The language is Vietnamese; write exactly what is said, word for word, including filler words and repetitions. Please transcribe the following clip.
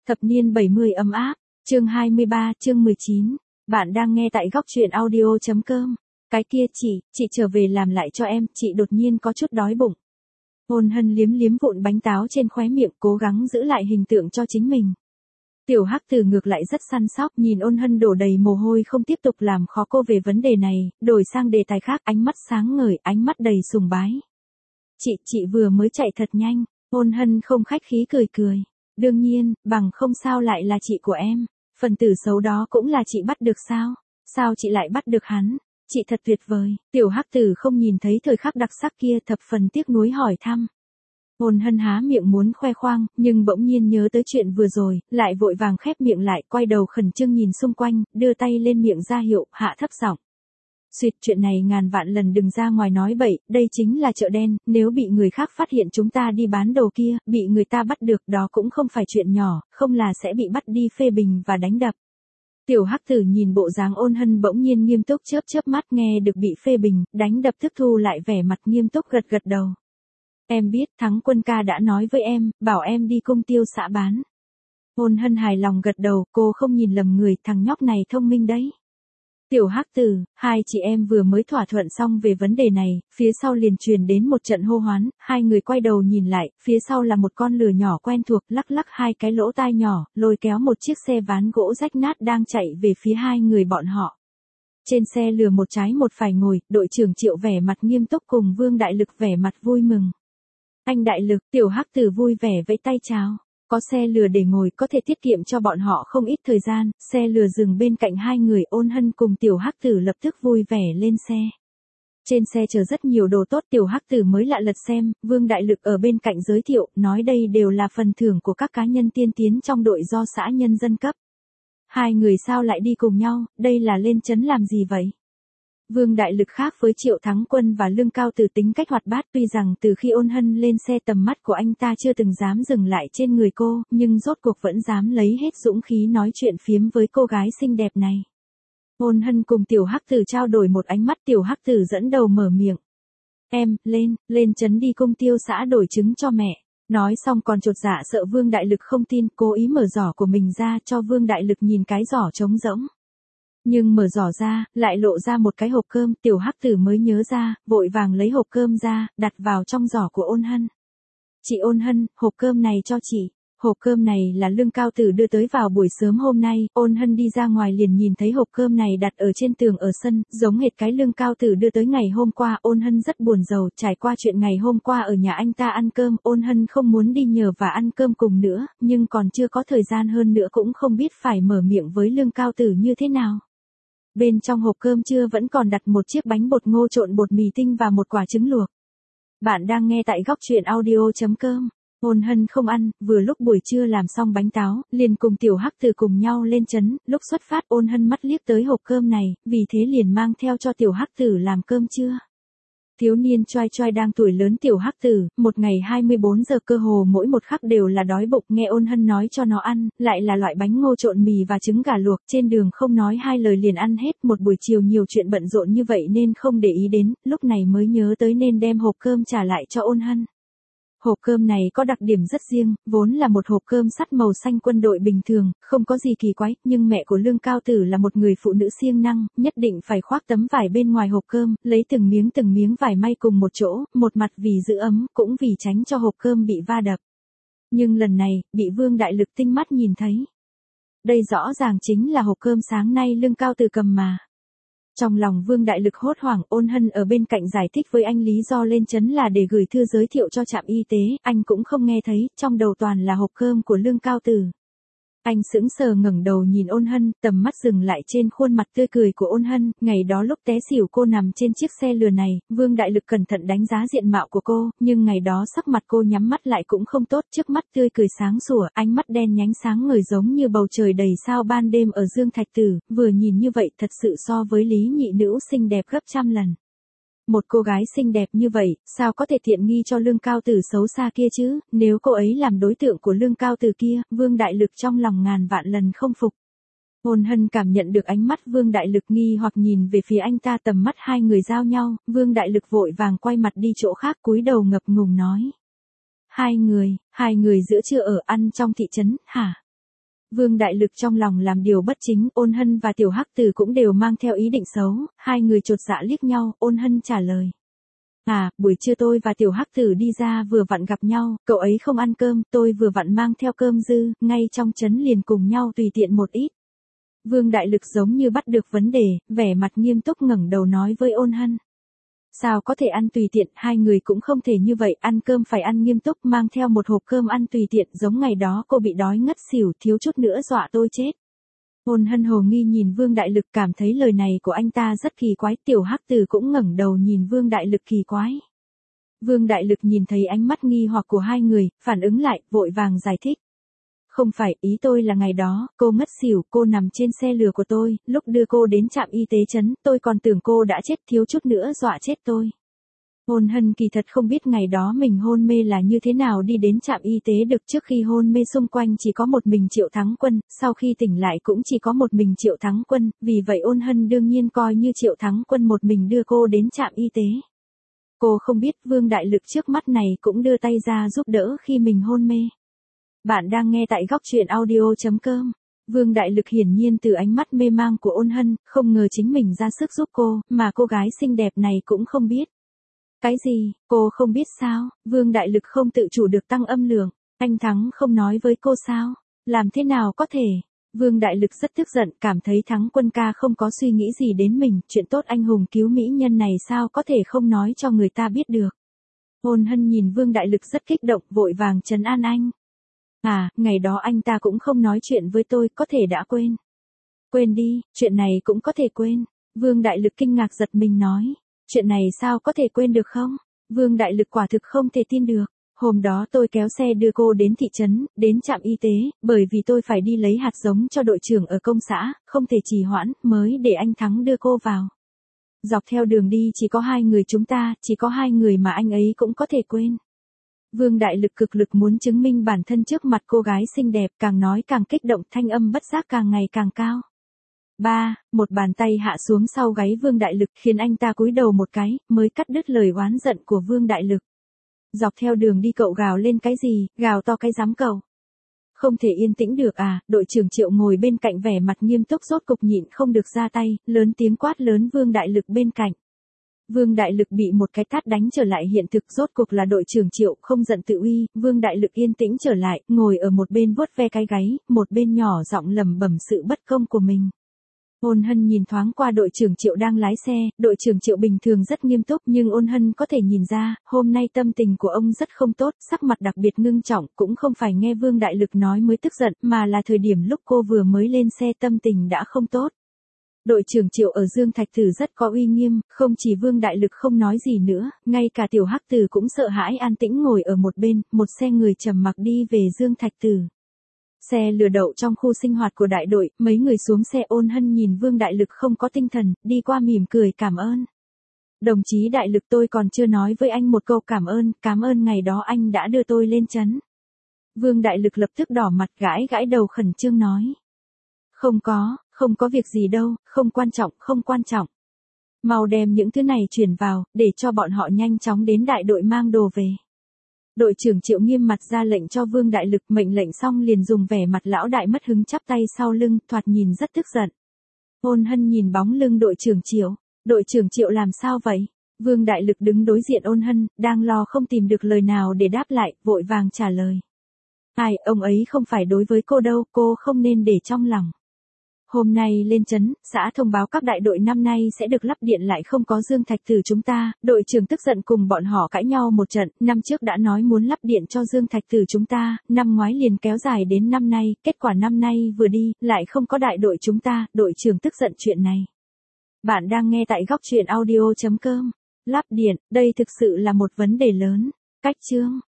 Thập niên bảy mươi ấm áp, chương hai mươi ba, chương mười chín. Bạn đang nghe tại góc truyện audio chấm com. Cái kia chị, chị trở về làm lại cho em, chị đột nhiên có chút đói bụng. Ôn Hân liếm liếm vụn bánh táo trên khóe miệng, cố gắng giữ lại hình tượng cho chính mình. Tiểu Hắc Tử ngược lại rất săn sóc, nhìn Ôn Hân đổ đầy mồ hôi không tiếp tục làm khó cô về vấn đề này, đổi sang đề tài khác, ánh mắt sáng ngời, ánh mắt đầy sùng bái. Chị, chị vừa mới chạy thật nhanh. Ôn Hân không khách khí cười cười. Đương nhiên, bằng không sao lại là chị của em. Phần tử xấu đó cũng là chị bắt được sao? Sao chị lại bắt được hắn? Chị thật tuyệt vời. Tiểu Hắc Tử không nhìn thấy thời khắc đặc sắc kia, thập phần tiếc nuối hỏi thăm. Ôn Hân há miệng muốn khoe khoang, nhưng bỗng nhiên nhớ tới chuyện vừa rồi, lại vội vàng khép miệng lại, quay đầu khẩn trương nhìn xung quanh, đưa tay lên miệng ra hiệu, hạ thấp giọng. Xuyệt, chuyện này ngàn vạn lần đừng ra ngoài nói bậy, đây chính là chợ đen, nếu bị người khác phát hiện chúng ta đi bán đồ kia, bị người ta bắt được, đó cũng không phải chuyện nhỏ, không là sẽ bị bắt đi phê bình và đánh đập. Tiểu Hắc Tử nhìn bộ dáng Ôn Hân bỗng nhiên nghiêm túc, chớp chớp mắt, nghe được bị phê bình, đánh đập thức thu lại vẻ mặt nghiêm túc, gật gật đầu. Em biết, Thắng Quân ca đã nói với em, bảo em đi Cung Tiêu xã bán. Ôn Hân hài lòng gật đầu, cô không nhìn lầm người, thằng nhóc này thông minh đấy. Tiểu Hắc Tử, hai chị em vừa mới thỏa thuận xong về vấn đề này, phía sau liền truyền đến một trận hô hoán, hai người quay đầu nhìn lại, phía sau là một con lừa nhỏ quen thuộc, lắc lắc hai cái lỗ tai nhỏ, lôi kéo một chiếc xe ván gỗ rách nát đang chạy về phía hai người bọn họ. Trên xe lừa một trái một phải ngồi, đội trưởng Triệu vẻ mặt nghiêm túc cùng Vương Đại Lực vẻ mặt vui mừng. Anh Đại Lực, Tiểu Hắc Tử vui vẻ vẫy tay chào. Có xe lừa để ngồi có thể tiết kiệm cho bọn họ không ít thời gian, xe lừa dừng bên cạnh hai người. Ôn Hân cùng Tiểu Hắc Tử lập tức vui vẻ lên xe. Trên xe chờ rất nhiều đồ tốt, Tiểu Hắc Tử mới lạ lật xem, Vương Đại Lực ở bên cạnh giới thiệu, nói đây đều là phần thưởng của các cá nhân tiên tiến trong đội do xã nhân dân cấp. Hai người sao lại đi cùng nhau, đây là lên trấn làm gì vậy? Vương Đại Lực khác với Triệu Thắng Quân và Lương Cao Tử tính cách hoạt bát, tuy rằng từ khi Ôn Hân lên xe tầm mắt của anh ta chưa từng dám dừng lại trên người cô, nhưng rốt cuộc vẫn dám lấy hết dũng khí nói chuyện phiếm với cô gái xinh đẹp này. Ôn Hân cùng Tiểu Hắc Tử trao đổi một ánh mắt, Tiểu Hắc Tử dẫn đầu mở miệng. Em, lên, lên trấn đi Cung Tiêu xã đổi trứng cho mẹ. Nói xong còn chột dạ sợ Vương Đại Lực không tin, cố ý mở giỏ của mình ra cho Vương Đại Lực nhìn cái giỏ trống rỗng. Nhưng mở giỏ ra, lại lộ ra một cái hộp cơm, Tiểu Hắc Tử mới nhớ ra, vội vàng lấy hộp cơm ra, đặt vào trong giỏ của Ôn Hân. Chị Ôn Hân, hộp cơm này cho chị. Hộp cơm này là Lương Cao Tử đưa tới vào buổi sớm hôm nay, Ôn Hân đi ra ngoài liền nhìn thấy hộp cơm này đặt ở trên tường ở sân, giống hệt cái Lương Cao Tử đưa tới ngày hôm qua. Ôn Hân rất buồn rầu, trải qua chuyện ngày hôm qua ở nhà anh ta ăn cơm, Ôn Hân không muốn đi nhờ và ăn cơm cùng nữa, nhưng còn chưa có thời gian, hơn nữa cũng không biết phải mở miệng với Lương Cao Tử như thế nào. Bên trong hộp cơm trưa vẫn còn đặt một chiếc bánh bột ngô trộn bột mì tinh và một quả trứng luộc. Bạn đang nghe tại góc truyện audio chấm com. Ôn Hân không ăn, vừa lúc buổi trưa làm xong bánh táo, liền cùng Tiểu Hắc Tử cùng nhau lên trấn, lúc xuất phát Ôn Hân mắt liếc tới hộp cơm này, vì thế liền mang theo cho Tiểu Hắc Tử làm cơm trưa. Thiếu niên choai choai đang tuổi lớn Tiểu Hắc Tử, một ngày hai mươi bốn giờ cơ hồ mỗi một khắc đều là đói bụng, nghe Ôn Hân nói cho nó ăn, lại là loại bánh ngô trộn mì và trứng gà luộc, trên đường không nói hai lời liền ăn hết. Một buổi chiều nhiều chuyện bận rộn như vậy nên không để ý đến, lúc này mới nhớ tới nên đem hộp cơm trả lại cho Ôn Hân. Hộp cơm này có đặc điểm rất riêng, vốn là một hộp cơm sắt màu xanh quân đội bình thường, không có gì kỳ quái, nhưng mẹ của Lương Cao Tử là một người phụ nữ siêng năng, nhất định phải khoác tấm vải bên ngoài hộp cơm, lấy từng miếng từng miếng vải may cùng một chỗ, một mặt vì giữ ấm, cũng vì tránh cho hộp cơm bị va đập. Nhưng lần này, bị Vương Đại Lực tinh mắt nhìn thấy. Đây rõ ràng chính là hộp cơm sáng nay Lương Cao Tử cầm mà. Trong lòng Vương Đại Lực hốt hoảng, Ôn Hân ở bên cạnh giải thích với anh lý do lên trấn là để gửi thư giới thiệu cho trạm y tế, anh cũng không nghe thấy, trong đầu toàn là hộp cơm của Lương Cao Tử. Anh sững sờ ngẩng đầu nhìn Ôn Hân, tầm mắt dừng lại trên khuôn mặt tươi cười của Ôn Hân, ngày đó lúc té xỉu cô nằm trên chiếc xe lừa này, Vương Đại Lực cẩn thận đánh giá diện mạo của cô, nhưng ngày đó sắc mặt cô nhắm mắt lại cũng không tốt, trước mắt tươi cười sáng sủa, ánh mắt đen nhánh sáng ngời giống như bầu trời đầy sao ban đêm ở Dương Thạch Tử, vừa nhìn như vậy thật sự so với Lý Nhị Nữ xinh đẹp gấp trăm lần. Một cô gái xinh đẹp như vậy, sao có thể tiện nghi cho Lương Cao Tử xấu xa kia chứ, nếu cô ấy làm đối tượng của Lương Cao Tử kia, Vương Đại Lực trong lòng ngàn vạn lần không phục. Ôn Hân cảm nhận được ánh mắt Vương Đại Lực nghi hoặc nhìn về phía anh ta, tầm mắt hai người giao nhau, Vương Đại Lực vội vàng quay mặt đi chỗ khác, cúi đầu ngập ngùng nói. Hai người, hai người giữa trưa ở ăn trong thị trấn, hả? Vương Đại Lực trong lòng làm điều bất chính, Ôn Hân và Tiểu Hắc Tử cũng đều mang theo ý định xấu, hai người chột dạ liếc nhau, Ôn Hân trả lời. À, buổi trưa tôi và Tiểu Hắc Tử đi ra vừa vặn gặp nhau, cậu ấy không ăn cơm, tôi vừa vặn mang theo cơm dư, ngay trong trấn liền cùng nhau tùy tiện một ít. Vương Đại Lực giống như bắt được vấn đề, vẻ mặt nghiêm túc ngẩng đầu nói với Ôn Hân. Sao có thể ăn tùy tiện, hai người cũng không thể như vậy, ăn cơm phải ăn nghiêm túc, mang theo một hộp cơm ăn tùy tiện, giống ngày đó cô bị đói ngất xỉu, thiếu chút nữa dọa tôi chết. Ôn Hân hồ nghi nhìn Vương Đại Lực, cảm thấy lời này của anh ta rất kỳ quái, Tiểu Hắc Tử cũng ngẩng đầu nhìn Vương Đại Lực kỳ quái. Vương Đại Lực nhìn thấy ánh mắt nghi hoặc của hai người, phản ứng lại, vội vàng giải thích. Không phải, ý tôi là ngày đó, cô ngất xỉu, cô nằm trên xe lừa của tôi, lúc đưa cô đến trạm y tế trấn, tôi còn tưởng cô đã chết, thiếu chút nữa dọa chết tôi. Ôn Hân kỳ thật không biết ngày đó mình hôn mê là như thế nào đi đến trạm y tế được, trước khi hôn mê xung quanh chỉ có một mình Triệu Thắng Quân, sau khi tỉnh lại cũng chỉ có một mình Triệu Thắng Quân, vì vậy Ôn Hân đương nhiên coi như Triệu Thắng Quân một mình đưa cô đến trạm y tế. Cô không biết Vương Đại Lực trước mắt này cũng đưa tay ra giúp đỡ khi mình hôn mê. Bạn đang nghe tại góc truyện audio chấm com. Vương Đại Lực hiển nhiên từ ánh mắt mê mang của Ôn Hân, không ngờ chính mình ra sức giúp cô, mà cô gái xinh đẹp này cũng không biết. Cái gì, cô không biết sao? Vương Đại Lực không tự chủ được tăng âm lượng. Anh Thắng không nói với cô sao? Làm thế nào có thể? Vương Đại Lực rất tức giận, cảm thấy Thắng Quân ca không có suy nghĩ gì đến mình, chuyện tốt anh hùng cứu mỹ nhân này sao có thể không nói cho người ta biết được. Ôn Hân nhìn Vương Đại Lực rất kích động, vội vàng trấn an anh. À, ngày đó anh ta cũng không nói chuyện với tôi, có thể đã quên. Quên đi, chuyện này cũng có thể quên. Vương Đại Lực kinh ngạc giật mình nói. Chuyện này sao có thể quên được không? Vương Đại Lực quả thực không thể tin được. Hôm đó tôi kéo xe đưa cô đến thị trấn, đến trạm y tế, bởi vì tôi phải đi lấy hạt giống cho đội trưởng ở công xã, không thể trì hoãn, mới để anh Thắng đưa cô vào. Dọc theo đường đi chỉ có hai người chúng ta, chỉ có hai người mà anh ấy cũng có thể quên. Vương Đại Lực cực lực muốn chứng minh bản thân trước mặt cô gái xinh đẹp, càng nói càng kích động, thanh âm bất giác càng ngày càng cao. Ba, một bàn tay hạ xuống sau gáy Vương Đại Lực khiến anh ta cúi đầu một cái, mới cắt đứt lời oán giận của Vương Đại Lực. Dọc theo đường đi cậu gào lên cái gì, gào to cái dám cậu. Không thể yên tĩnh được à, đội trưởng Triệu ngồi bên cạnh vẻ mặt nghiêm túc rốt cục nhịn không được ra tay, lớn tiếng quát lớn Vương Đại Lực bên cạnh. Vương Đại Lực bị một cái tát đánh trở lại hiện thực, rốt cuộc là đội trưởng Triệu không giận tự uy, Vương Đại Lực yên tĩnh trở lại, ngồi ở một bên vuốt ve cái gáy, một bên nhỏ giọng lẩm bẩm sự bất công của mình. Ôn Hân nhìn thoáng qua đội trưởng Triệu đang lái xe, đội trưởng Triệu bình thường rất nghiêm túc nhưng Ôn Hân có thể nhìn ra, hôm nay tâm tình của ông rất không tốt, sắc mặt đặc biệt ngưng trọng, cũng không phải nghe Vương Đại Lực nói mới tức giận, mà là thời điểm lúc cô vừa mới lên xe tâm tình đã không tốt. Đội trưởng Triệu ở Dương Thạch Tử rất có uy nghiêm, không chỉ Vương Đại Lực không nói gì nữa, ngay cả Tiểu Hắc Tử cũng sợ hãi an tĩnh ngồi ở một bên, một xe người trầm mặc đi về Dương Thạch Tử. Xe lừa đậu trong khu sinh hoạt của đại đội, mấy người xuống xe. Ôn Hân nhìn Vương Đại Lực không có tinh thần, đi qua mỉm cười cảm ơn. Đồng chí Đại Lực, tôi còn chưa nói với anh một câu cảm ơn, cảm ơn ngày đó anh đã đưa tôi lên trấn. Vương Đại Lực lập tức đỏ mặt gãi gãi đầu khẩn trương nói. Không có, không có việc gì đâu, không quan trọng, không quan trọng. Mau đem những thứ này chuyển vào, để cho bọn họ nhanh chóng đến đại đội mang đồ về. Đội trưởng Triệu nghiêm mặt ra lệnh cho Vương Đại Lực, mệnh lệnh xong liền dùng vẻ mặt lão đại mất hứng chắp tay sau lưng, thoạt nhìn rất tức giận. Ôn Hân nhìn bóng lưng đội trưởng Triệu, đội trưởng Triệu làm sao vậy? Vương Đại Lực đứng đối diện Ôn Hân, đang lo không tìm được lời nào để đáp lại, vội vàng trả lời. Ai, ông ấy không phải đối với cô đâu, cô không nên để trong lòng. Hôm nay lên trấn, xã thông báo các đại đội năm nay sẽ được lắp điện lại không có Dương Thạch Tử chúng ta, đội trưởng tức giận cùng bọn họ cãi nhau một trận, năm trước đã nói muốn lắp điện cho Dương Thạch Tử chúng ta, năm ngoái liền kéo dài đến năm nay, kết quả năm nay vừa đi, lại không có đại đội chúng ta, đội trưởng tức giận chuyện này. Bạn đang nghe tại góc truyện audio chấm com. Lắp điện, đây thực sự là một vấn đề lớn. Cách chương.